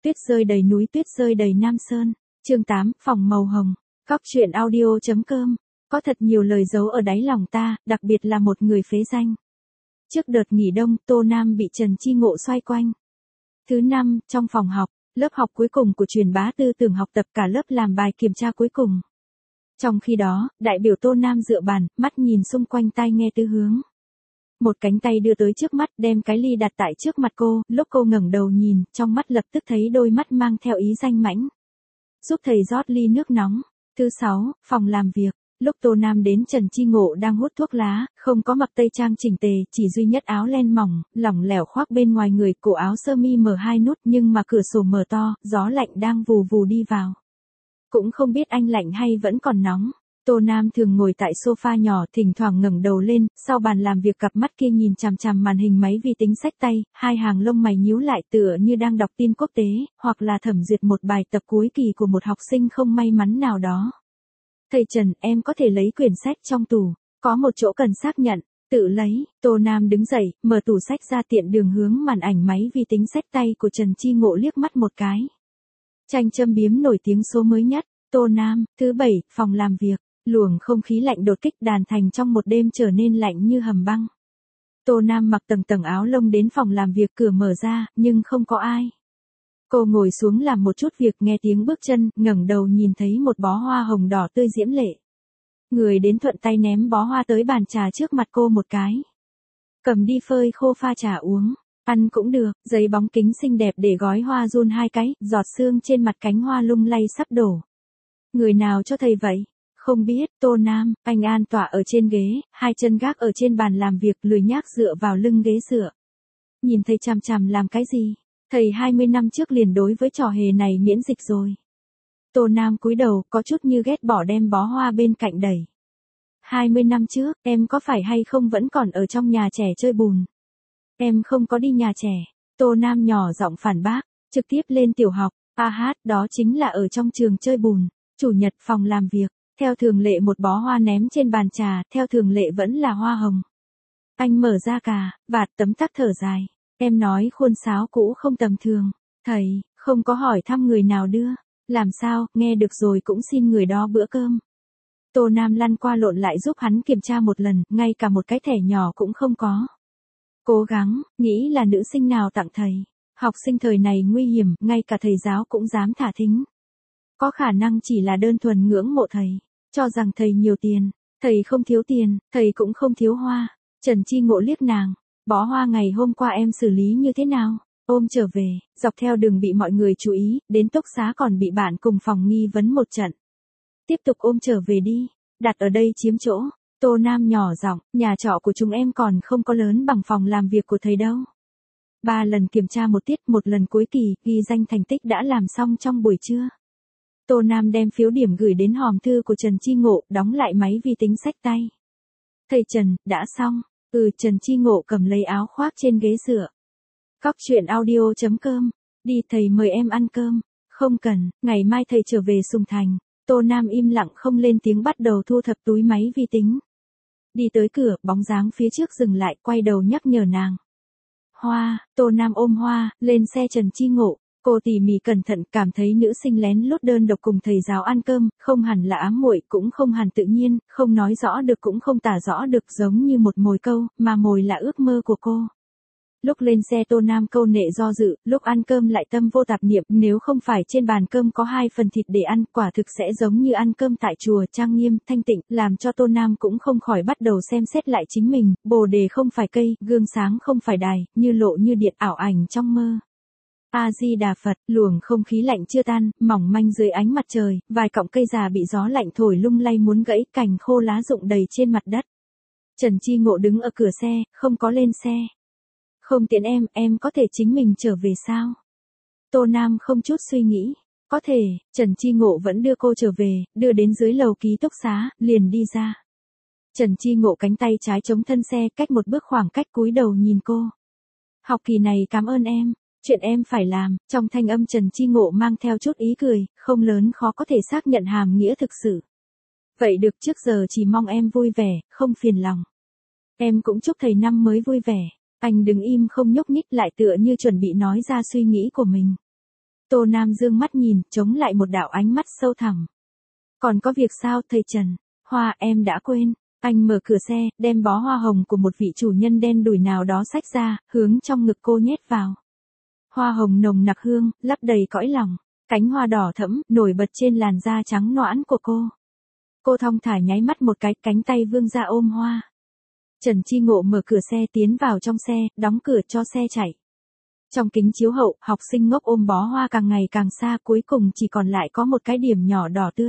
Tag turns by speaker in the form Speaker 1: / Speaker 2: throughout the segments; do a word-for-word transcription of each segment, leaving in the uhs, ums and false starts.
Speaker 1: Tuyết rơi đầy núi, tuyết rơi đầy Nam Sơn. Chương tám, phòng màu hồng. Góc truyện audio.com. Có thật nhiều lời giấu ở đáy lòng ta, đặc biệt là một người phế danh. Trước đợt nghỉ đông, Tô Nam bị Trần Chi Ngộ xoay quanh. Thứ năm, trong phòng học, lớp học cuối cùng của truyền bá tư tưởng học tập, cả lớp làm bài kiểm tra cuối cùng. Trong khi đó, đại biểu Tô Nam dựa bàn, mắt nhìn xung quanh, tai nghe tứ hướng. Một cánh tay đưa tới trước mắt, đem cái ly đặt tại trước mặt cô, lúc cô ngẩng đầu nhìn, trong mắt lập tức thấy đôi mắt mang theo ý danh mãnh. Giúp thầy rót ly nước nóng. Thứ sáu, phòng làm việc. Lúc Tô Nam đến, Trần Chi Ngộ đang hút thuốc lá, không có mặc tây trang chỉnh tề, chỉ duy nhất áo len mỏng, lỏng lẻo khoác bên ngoài người, cổ áo sơ mi mở hai nút, nhưng mà cửa sổ mở to, gió lạnh đang vù vù đi vào. Cũng không biết anh lạnh hay vẫn còn nóng. Tô Nam thường ngồi tại sofa nhỏ, thỉnh thoảng ngẩng đầu lên, sau bàn làm việc cặp mắt kia nhìn chằm chằm màn hình máy vi tính xách tay, hai hàng lông mày nhíu lại tựa như đang đọc tin quốc tế, hoặc là thẩm duyệt một bài tập cuối kỳ của một học sinh không may mắn nào đó. Thầy Trần, em có thể lấy quyển sách trong tủ, có một chỗ cần xác nhận, tự lấy. Tô Nam đứng dậy, mở tủ sách ra, tiện đường hướng màn ảnh máy vi tính xách tay của Trần Chi Ngộ liếc mắt một cái. Tranh châm biếm nổi tiếng số mới nhất, Tô Nam. Thứ bảy, phòng làm việc. Luồng không khí lạnh đột kích đàn thành trong một đêm trở nên lạnh như hầm băng. Tô Nam mặc tầng tầng áo lông đến phòng làm việc, cửa mở ra, nhưng không có ai. Cô ngồi xuống làm một chút việc, nghe tiếng bước chân, ngẩng đầu nhìn thấy một bó hoa hồng đỏ tươi diễm lệ. Người đến thuận tay ném bó hoa tới bàn trà trước mặt cô một cái. Cầm đi phơi khô pha trà uống, ăn cũng được. Giấy bóng kính xinh đẹp để gói hoa run hai cái, giọt sương trên mặt cánh hoa lung lay sắp đổ. Người nào cho thầy vậy? Không biết. Tô Nam. Anh an tọa ở trên ghế, hai chân gác ở trên bàn làm việc, lười nhác dựa vào lưng ghế dựa. Nhìn thầy chằm chằm làm cái gì? Thầy hai mươi năm trước liền đối với trò hề này miễn dịch rồi. Tô Nam cúi đầu, có chút như ghét bỏ, đem bó hoa bên cạnh đẩy. hai mươi năm trước, em có phải hay không vẫn còn ở trong nhà trẻ chơi bùn? Em không có đi nhà trẻ. Tô Nam nhỏ giọng phản bác, trực tiếp lên tiểu học. A hát, đó chính là ở trong trường chơi bùn. Chủ nhật, phòng làm việc. Theo thường lệ một bó hoa ném trên bàn trà, theo thường lệ vẫn là hoa hồng. Anh mở ra cà vạt, tấm tắc thở dài. Em nói khuôn sáo cũ không tầm thường. Thầy, không có hỏi thăm người nào đưa. Làm sao, nghe được rồi cũng xin người đó bữa cơm. Tô Nam lăn qua lộn lại giúp hắn kiểm tra một lần, ngay cả một cái thẻ nhỏ cũng không có. Cố gắng, nghĩ là nữ sinh nào tặng thầy. Học sinh thời này nguy hiểm, ngay cả thầy giáo cũng dám thả thính. Có khả năng chỉ là đơn thuần ngưỡng mộ thầy, cho rằng thầy nhiều tiền. Thầy không thiếu tiền, thầy cũng không thiếu hoa. Trần Chi Ngộ liếc nàng. Bó hoa ngày hôm qua em xử lý như thế nào? Ôm trở về, dọc theo đường bị mọi người chú ý, đến túc xá còn bị bạn cùng phòng nghi vấn một trận. Tiếp tục ôm trở về đi, đặt ở đây chiếm chỗ. Tô Nam nhỏ giọng, nhà trọ của chúng em còn không có lớn bằng phòng làm việc của thầy đâu. Ba lần kiểm tra một tiết, một lần cuối kỳ, ghi danh thành tích đã làm xong trong buổi trưa. Tô Nam đem phiếu điểm gửi đến hòm thư của Trần Chi Ngộ, đóng lại máy vi tính xách tay. Thầy Trần, đã xong. Ừ. Trần Chi Ngộ cầm lấy áo khoác trên ghế dựa. Góc truyện audio.com. Đi, thầy mời em ăn cơm. Không cần, ngày mai thầy trở về Sùng Thành. Tô Nam im lặng không lên tiếng, bắt đầu thu thập túi máy vi tính. Đi tới cửa, bóng dáng phía trước dừng lại, quay đầu nhắc nhở nàng. Hoa. Tô Nam ôm hoa, lên xe Trần Chi Ngộ. Cô tỉ mỉ cẩn thận, cảm thấy nữ sinh lén lút đơn độc cùng thầy giáo ăn cơm, không hẳn là ám muội, cũng không hẳn tự nhiên, không nói rõ được cũng không tả rõ được, giống như một mồi câu, mà mồi là ước mơ của cô. Lúc lên xe Tô Nam câu nệ do dự, lúc ăn cơm lại tâm vô tạp niệm, nếu không phải trên bàn cơm có hai phần thịt để ăn, quả thực sẽ giống như ăn cơm tại chùa, trang nghiêm, thanh tịnh, làm cho Tô Nam cũng không khỏi bắt đầu xem xét lại chính mình, bồ đề không phải cây, gương sáng không phải đài, như lộ như điện, ảo ảnh trong mơ. A-di-đà Phật. Luồng không khí lạnh chưa tan, mỏng manh dưới ánh mặt trời, vài cọng cây già bị gió lạnh thổi lung lay muốn gãy, cành khô lá rụng đầy trên mặt đất. Trần Chi Ngộ đứng ở cửa xe, không có lên xe. Không tiện em, em có thể chính mình trở về sao? Tô Nam không chút suy nghĩ. Có thể. Trần Chi Ngộ vẫn đưa cô trở về, đưa đến dưới lầu ký túc xá, liền đi ra. Trần Chi Ngộ cánh tay trái chống thân xe, cách một bước khoảng cách, cúi đầu nhìn cô. Học kỳ này cảm ơn em. Chuyện em phải làm. Trong thanh âm Trần Chi Ngộ mang theo chút ý cười, không lớn khó có thể xác nhận hàm nghĩa thực sự. Vậy được, trước giờ chỉ mong em vui vẻ, không phiền lòng. Em cũng chúc thầy năm mới vui vẻ. Anh đứng im không nhúc nhích, lại tựa như chuẩn bị nói ra suy nghĩ của mình. Tô Nam dương mắt nhìn, chống lại một đạo ánh mắt sâu thẳm. Còn có việc sao thầy Trần? Hoa em đã quên. Anh mở cửa xe, đem bó hoa hồng của một vị chủ nhân đen đủi nào đó xách ra, hướng trong ngực cô nhét vào. Hoa hồng nồng nặc hương, lấp đầy cõi lòng. Cánh hoa đỏ thẫm, nổi bật trên làn da trắng nõn của cô. Cô thong thả nháy mắt một cái, cánh tay vươn ra ôm hoa. Trần Chi Ngộ mở cửa xe tiến vào trong xe, đóng cửa cho xe chạy. Trong kính chiếu hậu, học sinh ngốc ôm bó hoa càng ngày càng xa, cuối cùng chỉ còn lại có một cái điểm nhỏ đỏ tươi.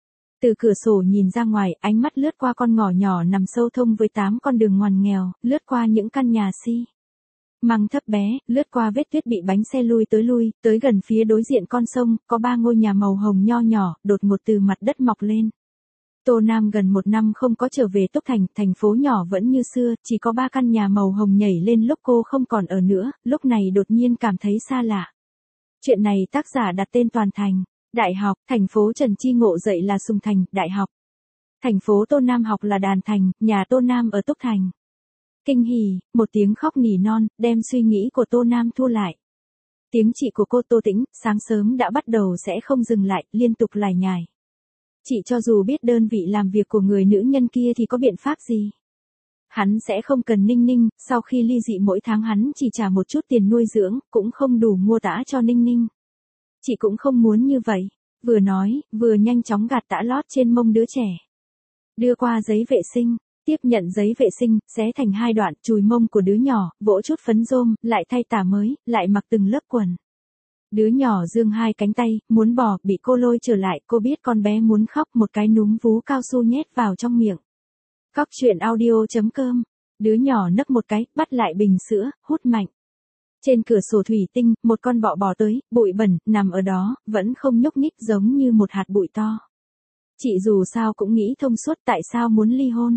Speaker 1: Từ cửa sổ nhìn ra ngoài, ánh mắt lướt qua con ngõ nhỏ nằm sâu thông với tám con đường ngoằn nghèo, lướt qua những căn nhà xi măng thấp bé, lướt qua vết tuyết bị bánh xe lui tới lui, tới gần phía đối diện con sông, có ba ngôi nhà màu hồng nho nhỏ, đột ngột từ mặt đất mọc lên. Tô Nam gần một năm không có trở về Túc Thành, thành phố nhỏ vẫn như xưa, chỉ có ba căn nhà màu hồng nhảy lên lúc cô không còn ở nữa, lúc này đột nhiên cảm thấy xa lạ. Chuyện này tác giả đặt tên toàn thành. Đại học, thành phố Trần Chi Ngộ dậy là Sùng Thành, đại học. Thành phố Tô Nam học là Đàn Thành, nhà Tô Nam ở Túc Thành. Kinh hỉ, một tiếng khóc nỉ non, đem suy nghĩ của Tô Nam thu lại. Tiếng chị của cô Tô Tĩnh, sáng sớm đã bắt đầu sẽ không dừng lại, liên tục lải nhải. Chị cho dù biết đơn vị làm việc của người nữ nhân kia thì có biện pháp gì? Hắn sẽ không cần Ninh Ninh, sau khi ly dị mỗi tháng hắn chỉ trả một chút tiền nuôi dưỡng, cũng không đủ mua tã cho Ninh Ninh. Chị cũng không muốn như vậy. Vừa nói, vừa nhanh chóng gạt tã lót trên mông đứa trẻ. Đưa qua giấy vệ sinh, tiếp nhận giấy vệ sinh, xé thành hai đoạn, chùi mông của đứa nhỏ, vỗ chút phấn rôm, lại thay tả mới, lại mặc từng lớp quần. Đứa nhỏ giương hai cánh tay, muốn bò, bị cô lôi trở lại, cô biết con bé muốn khóc, một cái núm vú cao su nhét vào trong miệng. Cóc truyện audio chấm com. Đứa nhỏ nấc một cái, bắt lại bình sữa, hút mạnh. Trên cửa sổ thủy tinh, một con bọ bò tới, bụi bẩn, nằm ở đó, vẫn không nhúc nhích giống như một hạt bụi to. Chị dù sao cũng nghĩ thông suốt tại sao muốn ly hôn.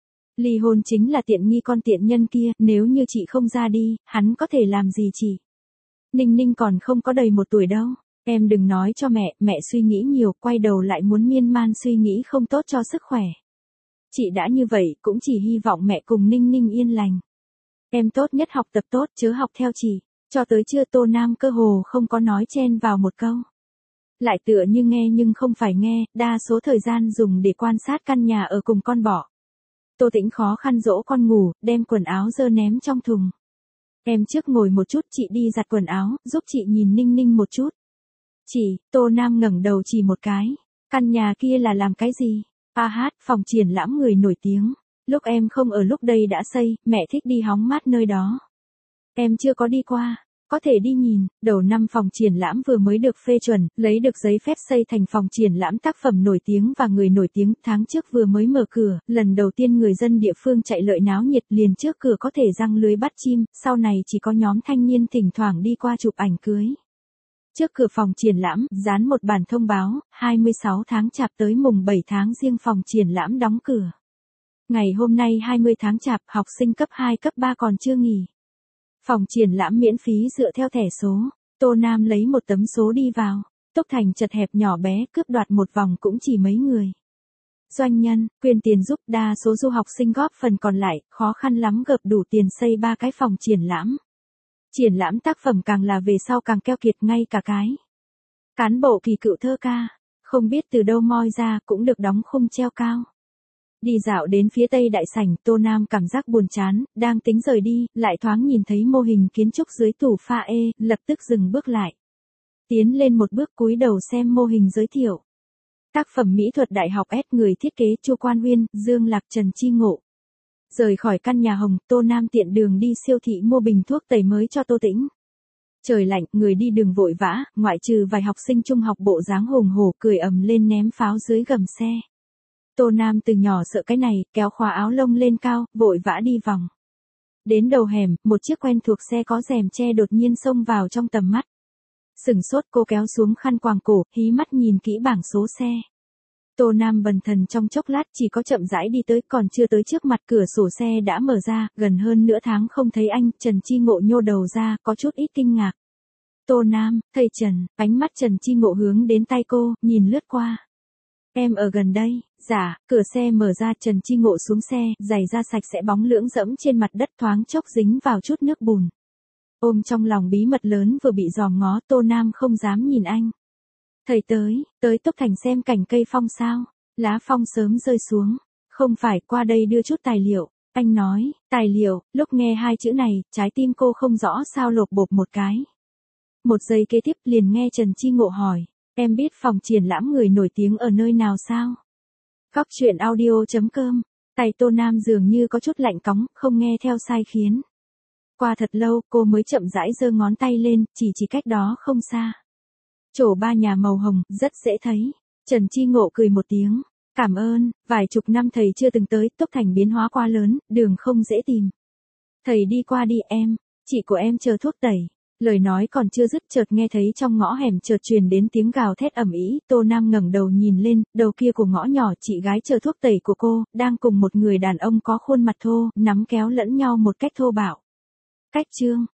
Speaker 1: Ly hôn chính là tiện nghi con tiện nhân kia, nếu như chị không ra đi, hắn có thể làm gì chị? Ninh Ninh còn không có đầy một tuổi đâu. Em đừng nói cho mẹ, mẹ suy nghĩ nhiều, quay đầu lại muốn miên man suy nghĩ không tốt cho sức khỏe. Chị đã như vậy, cũng chỉ hy vọng mẹ cùng Ninh Ninh yên lành. Em tốt nhất học tập tốt, chớ học theo chị. Cho tới trưa Tô Nam cơ hồ không có nói chen vào một câu. Lại tựa như nghe nhưng không phải nghe, đa số thời gian dùng để quan sát căn nhà ở cùng con bọ. Tô Tĩnh khó khăn dỗ con ngủ, đem quần áo dơ ném trong thùng. Em trước ngồi một chút, chị đi giặt quần áo, giúp chị nhìn Ninh Ninh một chút. Chị, Tô Nam ngẩng đầu chỉ một cái. Căn nhà kia là làm cái gì? A hát, phòng triển lãm người nổi tiếng. Lúc em không ở lúc đây đã xây, mẹ thích đi hóng mát nơi đó. Em chưa có đi qua, có thể đi nhìn. Đầu năm phòng triển lãm vừa mới được phê chuẩn, lấy được giấy phép xây thành phòng triển lãm tác phẩm nổi tiếng và người nổi tiếng. Tháng trước vừa mới mở cửa, lần đầu tiên người dân địa phương chạy lợi náo nhiệt, liền trước cửa có thể giăng lưới bắt chim, sau này chỉ có nhóm thanh niên thỉnh thoảng đi qua chụp ảnh cưới. Trước cửa phòng triển lãm, dán một bản thông báo, hai mươi sáu tháng Chạp tới mùng bảy tháng Giêng phòng triển lãm đóng cửa. Ngày hôm nay hai mươi tháng Chạp, học sinh cấp hai cấp ba còn chưa nghỉ. Phòng triển lãm miễn phí dựa theo thẻ số. Tô Nam lấy một tấm số đi vào. Túc Thành chật hẹp nhỏ bé, cướp đoạt một vòng cũng chỉ mấy người. Doanh nhân, quyên tiền giúp, đa số du học sinh góp phần còn lại, khó khăn lắm gộp đủ tiền xây ba cái phòng triển lãm. Triển lãm tác phẩm càng là về sau càng keo kiệt, ngay cả cái cán bộ kỳ cựu thơ ca, không biết từ đâu moi ra, cũng được đóng khung treo cao. Đi dạo đến phía tây đại sảnh, Tô Nam cảm giác buồn chán, đang tính rời đi, lại thoáng nhìn thấy mô hình kiến trúc dưới tủ pha ê, lập tức dừng bước lại. Tiến lên một bước cúi đầu xem mô hình giới thiệu. Tác phẩm mỹ thuật Đại học S, người thiết kế Chu Quan Huyên, Dương Lạc, Trần Chi Ngộ. Rời khỏi căn nhà hồng, Tô Nam tiện đường đi siêu thị mua bình thuốc tẩy mới cho Tô Tĩnh. Trời lạnh, người đi đường vội vã, ngoại trừ vài học sinh trung học bộ dáng hùng hổ cười ầm lên ném pháo dưới gầm xe. Tô Nam từ nhỏ sợ cái này, kéo khóa áo lông lên cao, vội vã đi vòng. Đến đầu hẻm, một chiếc quen thuộc xe có rèm che đột nhiên xông vào trong tầm mắt. Sửng sốt, cô kéo xuống khăn quàng cổ, hí mắt nhìn kỹ bảng số xe. Tô Nam bần thần trong chốc lát, chỉ có chậm rãi đi tới, còn chưa tới trước mặt, cửa sổ xe đã mở ra, gần hơn nửa tháng không thấy anh. Trần Chi Ngộ nhô đầu ra, có chút ít kinh ngạc. Tô Nam, thầy Trần. Ánh mắt Trần Chi Ngộ hướng đến tay cô, nhìn lướt qua. Em ở gần đây. Dạ. Cửa xe mở ra, Trần Chi Ngộ xuống xe, giày da sạch sẽ bóng lưỡng dẫm trên mặt đất, thoáng chốc dính vào chút nước bùn. Ôm trong lòng bí mật lớn vừa bị dòm ngó, Tô Nam không dám nhìn anh. Thầy tới, tới Tốc Thành xem cảnh cây phong sao? Lá phong sớm rơi xuống. Không phải, qua đây đưa chút tài liệu. Anh nói, tài liệu, lúc nghe hai chữ này, trái tim cô không rõ sao lột bột một cái. Một giây kế tiếp liền nghe Trần Chi Ngộ hỏi, em biết phòng triển lãm người nổi tiếng ở nơi nào sao? Góc truyện audio chấm com. Tay Tô Nam dường như có chút lạnh cóng, không nghe theo sai khiến. Qua thật lâu, cô mới chậm rãi giơ ngón tay lên, chỉ chỉ cách đó không xa. Trổ ba nhà màu hồng, rất dễ thấy. Trần Chi Ngộ cười một tiếng. Cảm ơn, vài chục năm thầy chưa từng tới, Tốc Thành biến hóa quá lớn, đường không dễ tìm. Thầy đi qua đi em, chị của em chờ thuốc tẩy. Lời nói còn chưa dứt chợt nghe thấy trong ngõ hẻm chợt truyền đến tiếng gào thét ầm ĩ. Tô Nam ngẩng đầu nhìn lên, đầu kia của ngõ nhỏ chị gái chờ thuốc tẩy của cô, đang cùng một người đàn ông có khuôn mặt thô, nắm kéo lẫn nhau một cách thô bạo. Cách chương